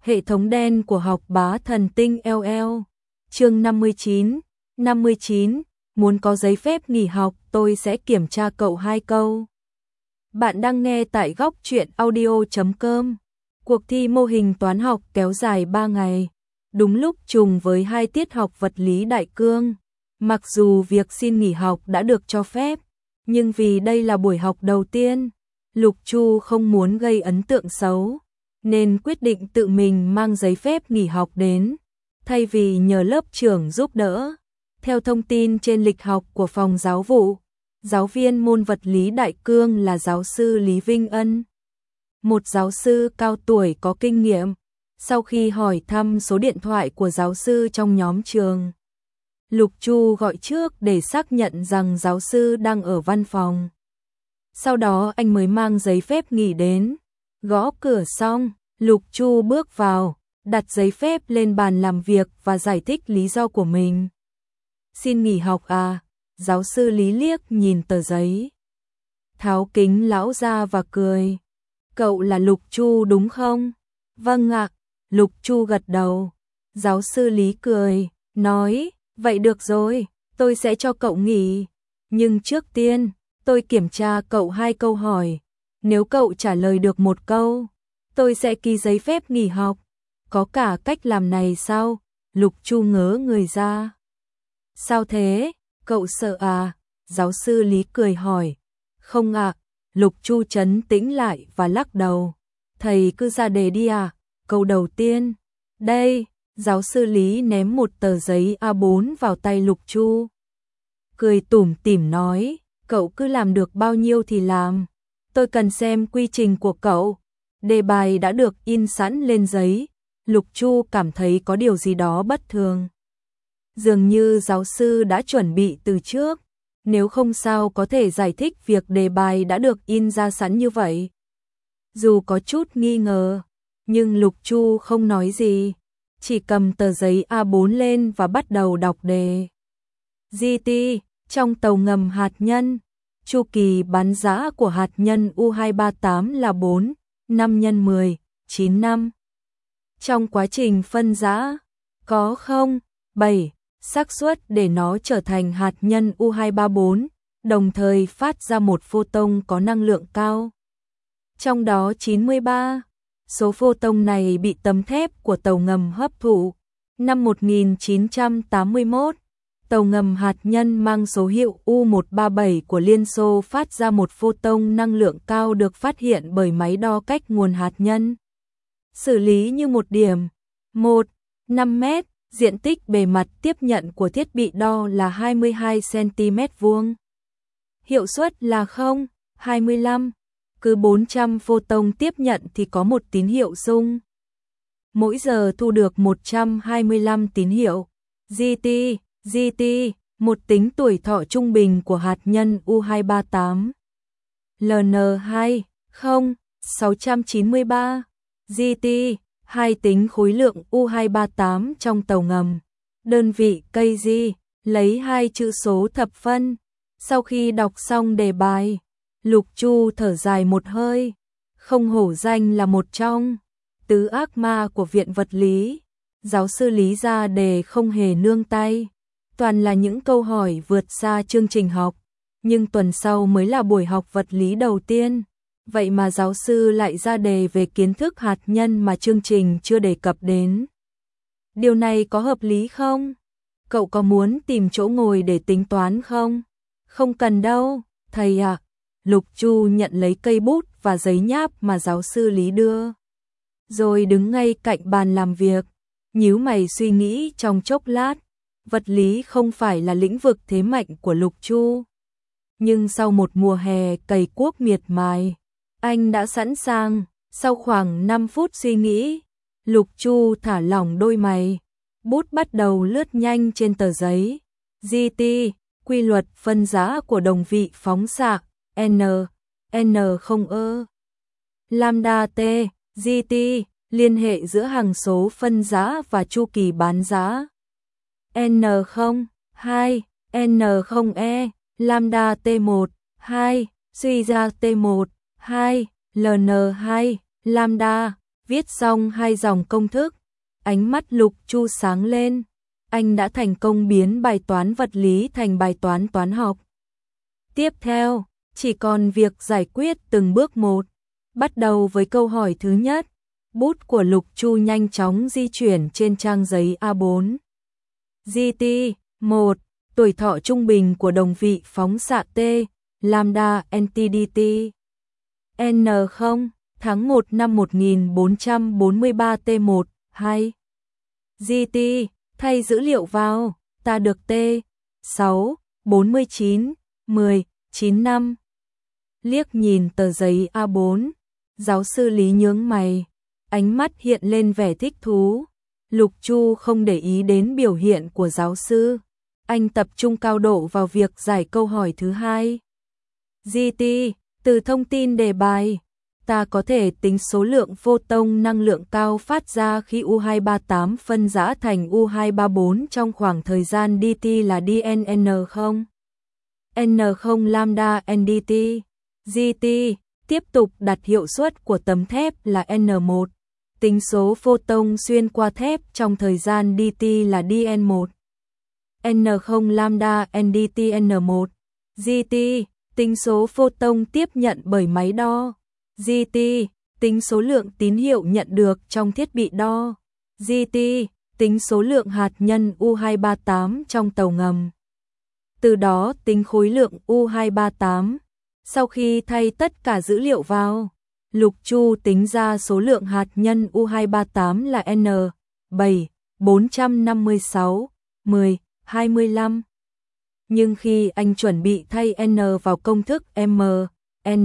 Hệ thống đen của học bá thần tinh LL. Chương 59, muốn có giấy phép nghỉ học tôi sẽ kiểm tra cậu 2 câu. Bạn đang nghe tại góc truyện audio.com. Cuộc thi mô hình toán học kéo dài 3 ngày. Đúng lúc trùng với 2 tiết học vật lý đại cương. Mặc dù việc xin nghỉ học đã được cho phép, nhưng vì đây là buổi học đầu tiên, Lục Chu không muốn gây ấn tượng xấu, nên quyết định tự mình mang giấy phép nghỉ học đến, thay vì nhờ lớp trưởng giúp đỡ. Theo thông tin trên lịch học của phòng giáo vụ, giáo viên môn vật lý đại cương là giáo sư Lý Vinh Ân, một giáo sư cao tuổi có kinh nghiệm. Sau khi hỏi thăm số điện thoại của giáo sư trong nhóm trường, Lục Chu gọi trước để xác nhận rằng giáo sư đang ở văn phòng. Sau đó anh mới mang giấy phép nghỉ đến. Gõ cửa xong, Lục Chu bước vào, đặt giấy phép lên bàn làm việc và giải thích lý do của mình. Xin nghỉ học à? Giáo sư Lý liếc nhìn tờ giấy, tháo kính lão ra và cười. Cậu là Lục Chu đúng không? Vâng ạ. Lục Chu gật đầu. Giáo sư Lý cười, nói, vậy được rồi, tôi sẽ cho cậu nghỉ. Nhưng trước tiên, tôi kiểm tra cậu 2 câu hỏi. Nếu cậu trả lời được 1 câu, tôi sẽ ký giấy phép nghỉ học. Có cả cách làm này sao? Lục Chu ngớ người ra. Sao thế? Cậu sợ à? Giáo sư Lý cười hỏi. Không ạ. Lục Chu trấn tĩnh lại và lắc đầu. Thầy cứ ra đề đi à? Câu đầu tiên. Đây, giáo sư Lý ném một tờ giấy A4 vào tay Lục Chu. Cười tủm tỉm nói, cậu cứ làm được bao nhiêu thì làm. Tôi cần xem quy trình của cậu. Đề bài đã được in sẵn lên giấy. Lục Chu cảm thấy có điều gì đó bất thường. Dường như giáo sư đã chuẩn bị từ trước. Nếu không sao có thể giải thích việc đề bài đã được in ra sẵn như vậy. Dù có chút nghi ngờ, nhưng Lục Chu không nói gì, chỉ cầm tờ giấy A4 lên và bắt đầu đọc đề. GT, trong tàu ngầm hạt nhân, chu kỳ bắn rã của hạt nhân U238 là 4, 5 x 10, 9 năm. Trong quá trình phân rã, có 7 xác suất để nó trở thành hạt nhân U234, đồng thời phát ra một photon có năng lượng cao. Trong đó 93 số photon này bị tấm thép của tàu ngầm hấp thụ. Năm 1981, tàu ngầm hạt nhân mang số hiệu U137 của Liên Xô phát ra một photon năng lượng cao được phát hiện bởi máy đo cách nguồn hạt nhân. Xử lý như một điểm. 5 mét, diện tích bề mặt tiếp nhận của thiết bị đo là 22 cm². Hiệu suất là 0,25. Cứ 400 photon tiếp nhận thì có một tín hiệu rung. Mỗi giờ thu được 125 tín hiệu. GT, một tính tuổi thọ trung bình của hạt nhân U238. LN2, 693. GT, 2 tính khối lượng U238 trong tàu ngầm. Đơn vị kg, lấy 2 chữ số thập phân. Sau khi đọc xong đề bài, Lục Chu thở dài một hơi. Không hổ danh là một trong tứ ác ma của viện vật lý. Giáo sư Lý ra đề không hề nương tay. Toàn là những câu hỏi vượt xa chương trình học. Nhưng tuần sau mới là buổi học vật lý đầu tiên. Vậy mà giáo sư lại ra đề về kiến thức hạt nhân mà chương trình chưa đề cập đến. Điều này có hợp lý không? Cậu có muốn tìm chỗ ngồi để tính toán không? Không cần đâu, thầy ạ. Lục Chu nhận lấy cây bút và giấy nháp mà giáo sư Lý đưa. Rồi đứng ngay cạnh bàn làm việc, nhíu mày suy nghĩ trong chốc lát. Vật lý không phải là lĩnh vực thế mạnh của Lục Chu. Nhưng sau một mùa hè cày cuốc miệt mài, anh đã sẵn sàng. Sau khoảng 5 phút suy nghĩ, Lục Chu thả lỏng đôi mày. Bút bắt đầu lướt nhanh trên tờ giấy. GT, quy luật phân rã của đồng vị phóng xạ. N0 lambda T, GT, liên hệ giữa hằng số phân rã và chu kỳ bán rã. N0, 2, N0E, lambda T1, 2, suy ra T1, 2, LN2, lambda, Viết xong 2 dòng công thức, ánh mắt Lục Chu sáng lên. Anh đã thành công biến bài toán vật lý thành bài toán toán học. Tiếp theo, chỉ còn việc giải quyết từng bước một. Bắt đầu với câu hỏi thứ nhất. Bút của Lục Chu nhanh chóng di chuyển trên trang giấy A4. GT 1. Tuổi thọ trung bình của đồng vị phóng xạ T, lambda NTDT. N0. Tháng 1 năm 1443 T1, 2. GT. Thay dữ liệu vào, ta được T, 6, 49, 10, 95. Liếc nhìn tờ giấy A4, giáo sư Lý nhướng mày, ánh mắt hiện lên vẻ thích thú. Lục Chu không để ý đến biểu hiện của giáo sư, anh tập trung cao độ vào việc giải câu hỏi thứ hai. GT, từ thông tin đề bài, ta có thể tính số lượng photon năng lượng cao phát ra khi U238 phân rã thành U234 trong khoảng thời gian dt là dN0. N0 lambda NDT. GT, tiếp tục đặt hiệu suất của tấm thép là N1. Tính số photon xuyên qua thép trong thời gian dt là dN1. N0 lambda NDT N1. GT, tính số photon tiếp nhận bởi máy đo. GT, tính số lượng tín hiệu nhận được trong thiết bị đo. GT, tính số lượng hạt nhân U238 trong tàu ngầm. Từ đó tính khối lượng U238. Sau khi thay tất cả dữ liệu vào, Lục Chu tính ra số lượng hạt nhân U238 là N, 7, 456, 10, 25. Nhưng khi anh chuẩn bị thay N vào công thức M, N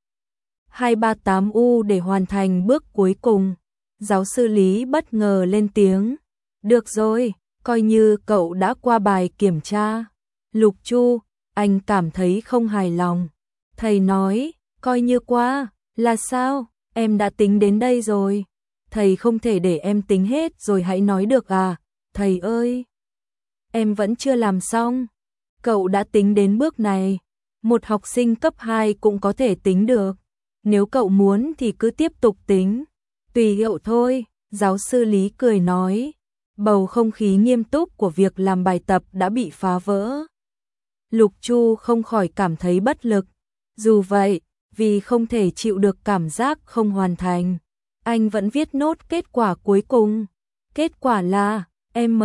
238U để hoàn thành bước cuối cùng, giáo sư Lý bất ngờ lên tiếng. Được rồi, coi như cậu đã qua bài kiểm tra. Lục Chu, anh cảm thấy không hài lòng. Thầy nói, coi như qua, là sao? Em đã tính đến đây rồi. Thầy không thể để em tính hết rồi hãy nói được à? Thầy ơi! Em vẫn chưa làm xong. Cậu đã tính đến bước này. Một học sinh cấp 2 cũng có thể tính được. Nếu cậu muốn thì cứ tiếp tục tính. Tùy cậu thôi, giáo sư Lý cười nói. Bầu không khí nghiêm túc của việc làm bài tập đã bị phá vỡ. Lục Chu không khỏi cảm thấy bất lực. Dù vậy, vì không thể chịu được cảm giác không hoàn thành, anh vẫn viết nốt kết quả cuối cùng. Kết quả là M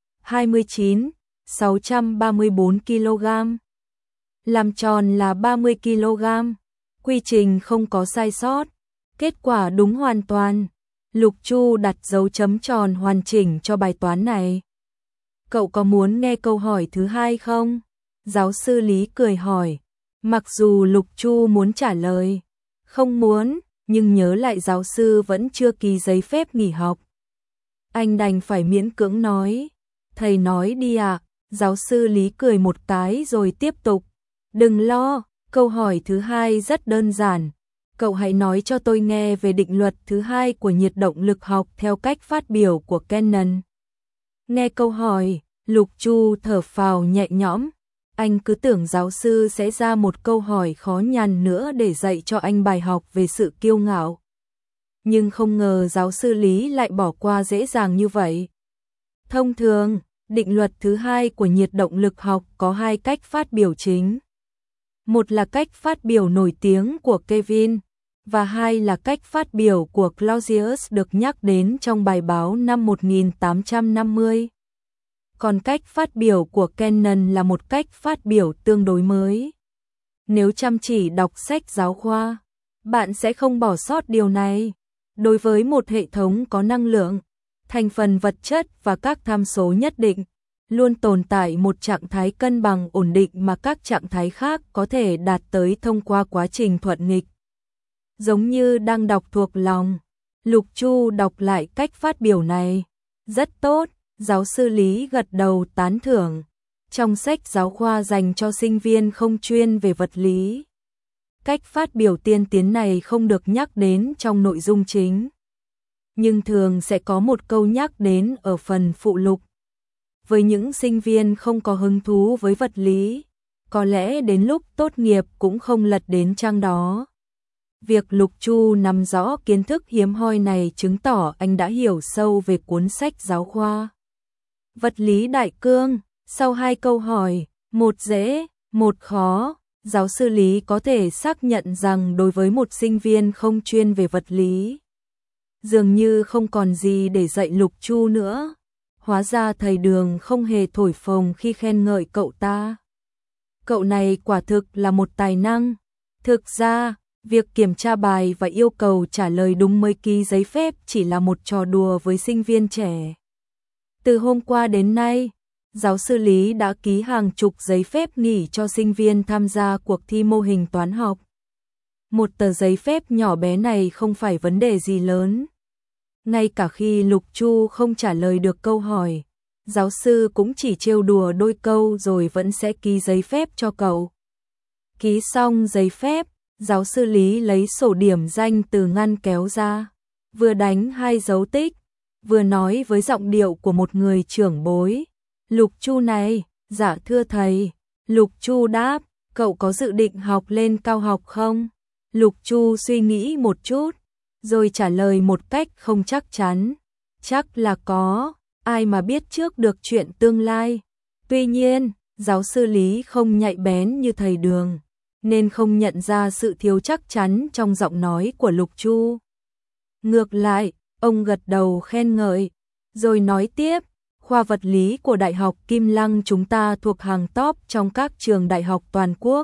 29, 634 kg. Làm tròn là 30 kg. Quy trình không có sai sót. Kết quả đúng hoàn toàn. Lục Chu đặt dấu chấm tròn hoàn chỉnh cho bài toán này. Cậu có muốn nghe câu hỏi thứ hai không? Giáo sư Lý cười hỏi. Mặc dù Lục Chu muốn trả lời, không muốn, nhưng nhớ lại giáo sư vẫn chưa ký giấy phép nghỉ học. Anh đành phải miễn cưỡng nói. Thầy nói đi ạ. Giáo sư Lý cười một cái rồi tiếp tục. Đừng lo, câu hỏi thứ hai rất đơn giản. Cậu hãy nói cho tôi nghe về định luật thứ hai của nhiệt động lực học theo cách phát biểu của Cannon. Nghe câu hỏi, Lục Chu thở phào nhẹ nhõm. Anh cứ tưởng giáo sư sẽ ra một câu hỏi khó nhằn nữa để dạy cho anh bài học về sự kiêu ngạo. Nhưng không ngờ giáo sư Lý lại bỏ qua dễ dàng như vậy. Thông thường, định luật thứ hai của nhiệt động lực học có hai cách phát biểu chính. Một là cách phát biểu nổi tiếng của Kelvin, và hai là cách phát biểu của Clausius được nhắc đến trong bài báo năm 1850. Còn cách phát biểu của Cannon là một cách phát biểu tương đối mới. Nếu chăm chỉ đọc sách giáo khoa, bạn sẽ không bỏ sót điều này. Đối với một hệ thống có năng lượng, thành phần vật chất và các tham số nhất định, luôn tồn tại một trạng thái cân bằng ổn định mà các trạng thái khác có thể đạt tới thông qua quá trình thuận nghịch. Giống như đang đọc thuộc lòng, Lục Chu đọc lại cách phát biểu này. Rất tốt, giáo sư Lý gật đầu tán thưởng. Trong sách giáo khoa dành cho sinh viên không chuyên về vật lý, cách phát biểu tiên tiến này không được nhắc đến trong nội dung chính, nhưng thường sẽ có một câu nhắc đến ở phần phụ lục. Với những sinh viên không có hứng thú với vật lý, có lẽ đến lúc tốt nghiệp cũng không lật đến trang đó. Việc Lục Chu nắm rõ kiến thức hiếm hoi này chứng tỏ anh đã hiểu sâu về cuốn sách giáo khoa Vật lý đại cương. Sau 2 câu hỏi, một dễ, một khó, giáo sư Lý có thể xác nhận rằng đối với một sinh viên không chuyên về vật lý, dường như không còn gì để dạy Lục Chu nữa. Hóa ra thầy Đường không hề thổi phồng khi khen ngợi cậu ta. Cậu này quả thực là một tài năng. Thực ra, việc kiểm tra bài và yêu cầu trả lời đúng mới ký giấy phép chỉ là một trò đùa với sinh viên trẻ. Từ hôm qua đến nay, giáo sư Lý đã ký hàng chục giấy phép nghỉ cho sinh viên tham gia cuộc thi mô hình toán học. Một tờ giấy phép nhỏ bé này không phải vấn đề gì lớn. Ngay cả khi Lục Chu không trả lời được câu hỏi, giáo sư cũng chỉ trêu đùa đôi câu rồi vẫn sẽ ký giấy phép cho cậu. Ký xong giấy phép, giáo sư Lý lấy sổ điểm danh từ ngăn kéo ra, vừa đánh 2 dấu tích, vừa nói với giọng điệu của một người trưởng bối. Lục Chu này, dạ thưa thầy. Lục Chu đáp, cậu có dự định học lên cao học không? Lục Chu suy nghĩ một chút, rồi trả lời một cách không chắc chắn. Chắc là có, ai mà biết trước được chuyện tương lai. Tuy nhiên, giáo sư Lý không nhạy bén như thầy Đường, nên không nhận ra sự thiếu chắc chắn trong giọng nói của Lục Chu. Ngược lại, ông gật đầu khen ngợi, rồi nói tiếp, khoa vật lý của Đại học Kim Lăng chúng ta thuộc hàng top trong các trường đại học toàn quốc.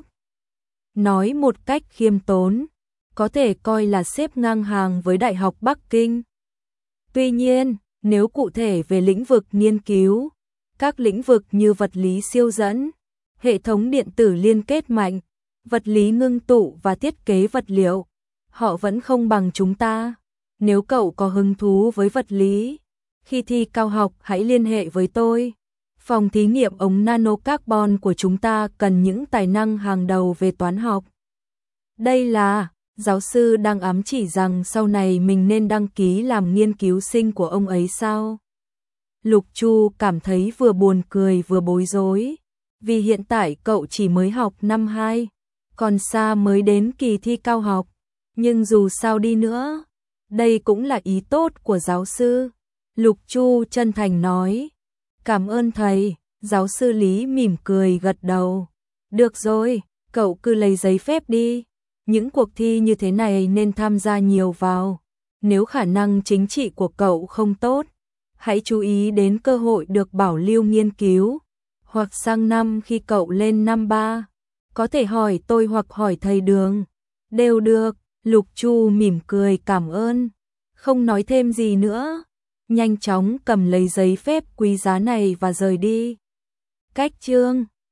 Nói một cách khiêm tốn, có thể coi là xếp ngang hàng với Đại học Bắc Kinh. Tuy nhiên, nếu cụ thể về lĩnh vực nghiên cứu, các lĩnh vực như vật lý siêu dẫn, hệ thống điện tử liên kết mạnh, vật lý ngưng tụ và thiết kế vật liệu, họ vẫn không bằng chúng ta. Nếu cậu có hứng thú với vật lý, khi thi cao học hãy liên hệ với tôi. Phòng thí nghiệm ống nano carbon của chúng ta cần những tài năng hàng đầu về toán học. Đây là, giáo sư đang ám chỉ rằng sau này mình nên đăng ký làm nghiên cứu sinh của ông ấy sao? Lục Chu cảm thấy vừa buồn cười vừa bối rối, vì hiện tại cậu chỉ mới học năm 2, còn xa mới đến kỳ thi cao học. Nhưng dù sao đi nữa, đây cũng là ý tốt của giáo sư. Lục Chu chân thành nói, cảm ơn thầy. Giáo sư Lý mỉm cười gật đầu. Được rồi, cậu cứ lấy giấy phép đi. Những cuộc thi như thế này nên tham gia nhiều vào. Nếu khả năng chính trị của cậu không tốt, hãy chú ý đến cơ hội được bảo lưu nghiên cứu. Hoặc sang năm khi cậu lên năm 3, có thể hỏi tôi hoặc hỏi thầy Đường. Đều được. Lục Chu mỉm cười cảm ơn, không nói thêm gì nữa, nhanh chóng cầm lấy giấy phép quý giá này và rời đi. Cách chương